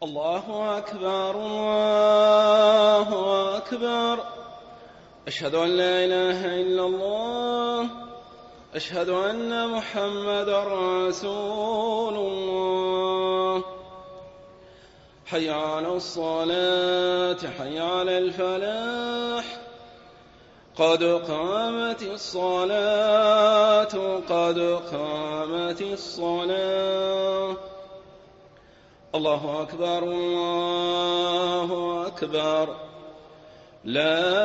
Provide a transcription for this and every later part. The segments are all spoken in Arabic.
الله أكبر الله أكبر. أشهد أن لا إله إلا الله. أشهد أن محمدا رسول الله. حي على الصلاة حي على الفلاح. قد قامت الصلاة قد قامت الصلاة. الله أكبر الله أكبر. لا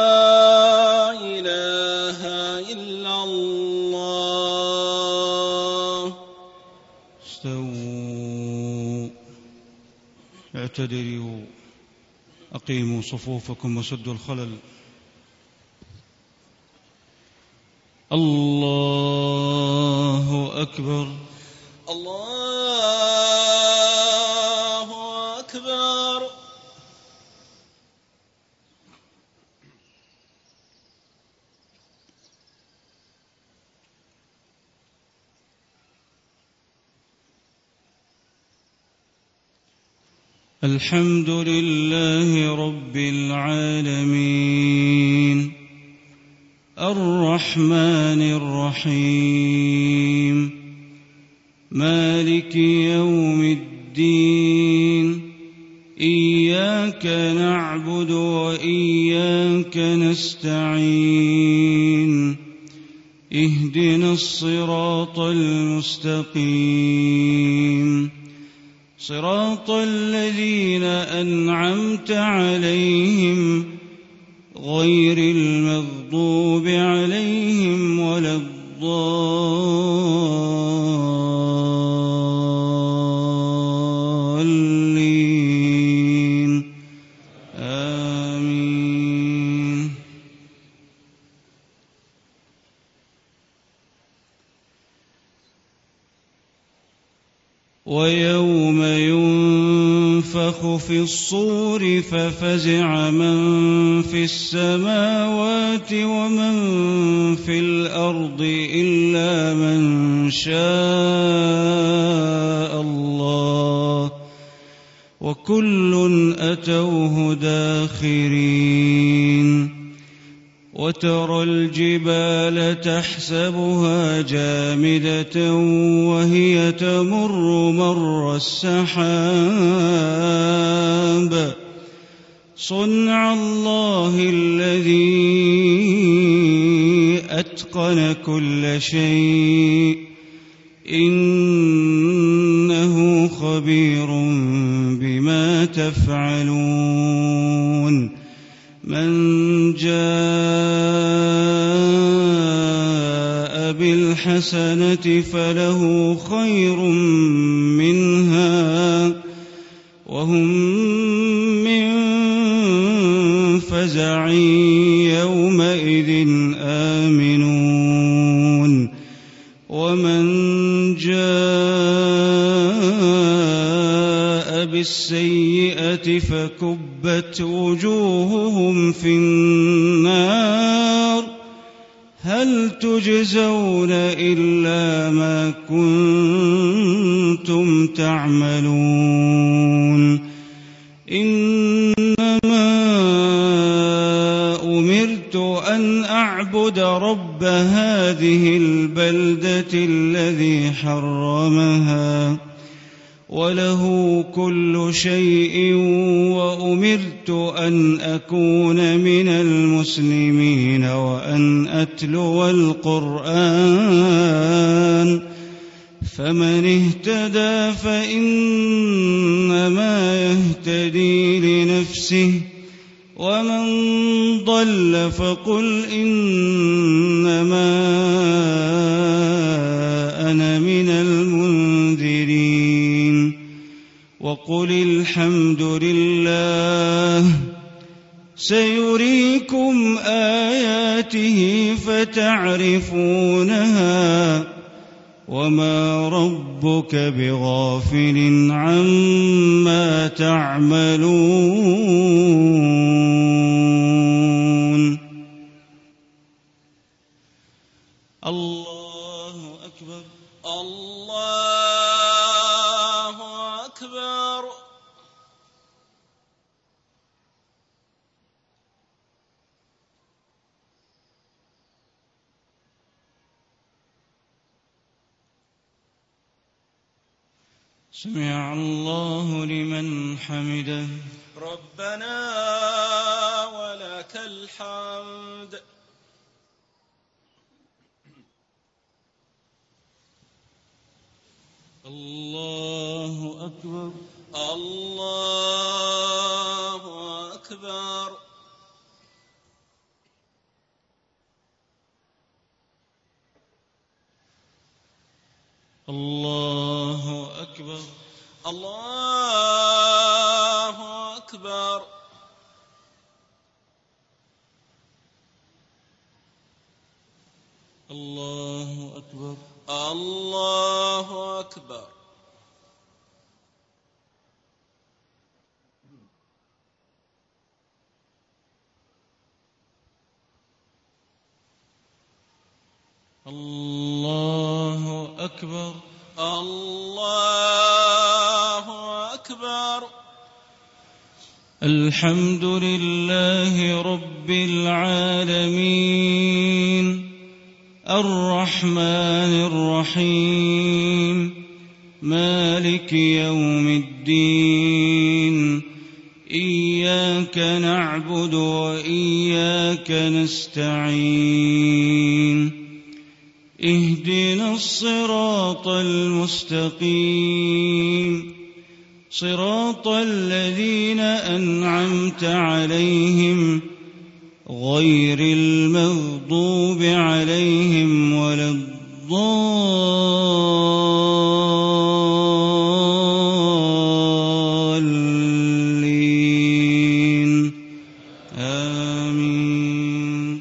إله إلا الله. استووا اعتدلوا أقيموا صفوفكم وسدوا الخلل. الله أكبر الله أكبر. الحمد لله رب العالمين الرحمن الرحيم مالك يوم الدين. إياك نعبد وإياك نستعين. اهدنا الصراط المستقيم صراط الذين أنعمت عليهم غير المغضوب عليهم ولا الضالين. آمين. ويوم ينفخ في الصور ففزع من في السماوات ومن في الأرض إلا من شاء الله وكل أتوه داخرين. وترى الجبال تحسبها جامدة وهي تمر مر السحاب صنع الله الذي أتقن كل شيء إنه خبير بما تفعلون. من جاء بالحسنة فله خير منها وهم من فزع يومئذ آمنون. ومن جاء بالسيئة فكبت وجوههم في النار هل تجزون إلا ما كنتم تعملون. إنما أمرت أن أعبد رب هذه البلدة الذي حرمها وله كل شيء وأمرت أن أكون من المسلمين وأن أتلو القرآن فمن اهتدى فإنما يهتدي لنفسه ومن ضل فقل إنما أنا من المنذرين. وقل الحمد لله سيريكم آياته فتعرفونها وما ربك بغافل عما تعملون. الله أكبر الله أكبر. سمع الله لمن حمده. ربنا ولك الحمد. الله أكبر. الله أكبر. الله أكبر. الله أكبر. الله أكبر. الله أكبر. الله أكبر. الله أكبر. الحمد لله رب العالمين الرحمن الرحيم مالك يوم الدين إياك نعبد وإياك نستعين اهدنا الصراط المستقيم صراط الذين أنعمت عليهم غير المغضوب عليهم ولا الضالين آمين.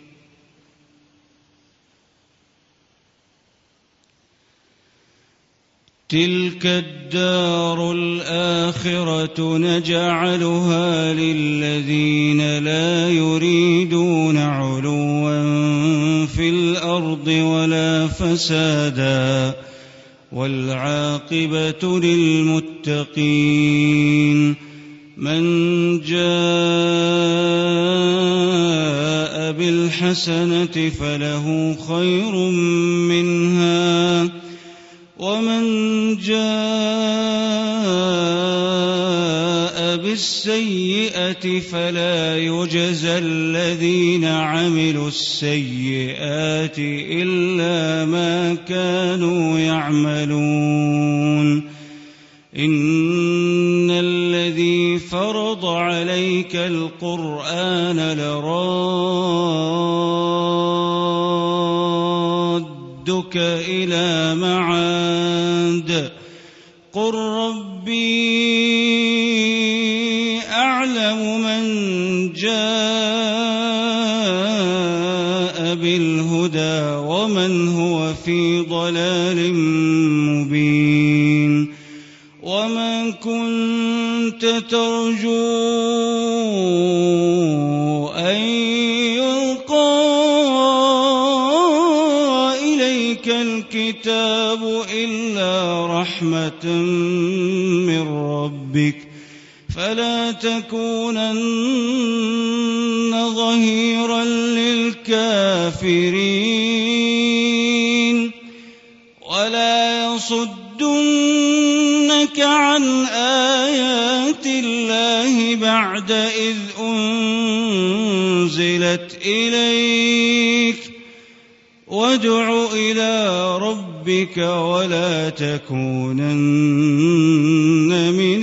تلك الدار الآخرة نجعلها للذين لا يريدون علوا في الأرض ولا فسادا والعاقبة للمتقين. من جاء بالحسنة فله خير منها ومن جاء بالسيئة فلا يجزى الذين عملوا السيئات إلا ما كانوا يعملون. إن الذي فرض عليك القرآن لرادك إلى معاد قل ربي أعلم من جاء بالهدى ومن هو في ضلال مبين. وما كنت ترجو أن يلقى إليك الكتاب إلا رحمة من ربك فلا تكونن ظهيرا للكافرين ولا يصدنك عن آيات الله بعد إذ أنزلت إليك وادع إلى ربك ولا تكونن من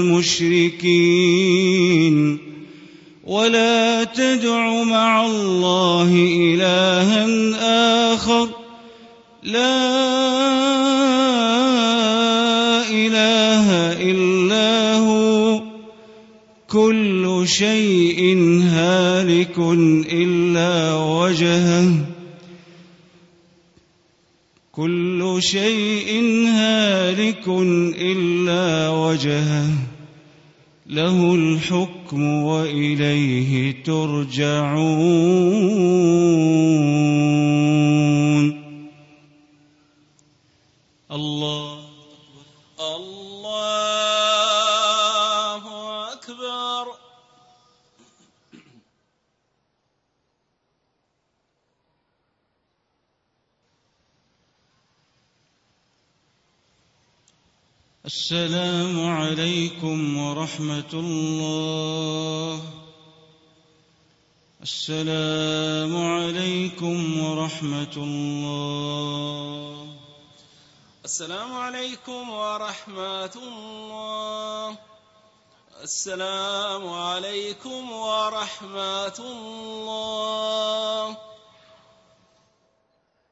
المشركين. ولا تدع مع الله إلها آخر لا إله إلا هو كل شيء هالك إلا وجهه كل شيء هالك إلا وجهه له الحكم وإليه ترجعون. الله أكبر. السلام عليكم ورحمة الله. السلام عليكم ورحمة الله. السلام عليكم ورحمة الله. السلام عليكم ورحمة الله.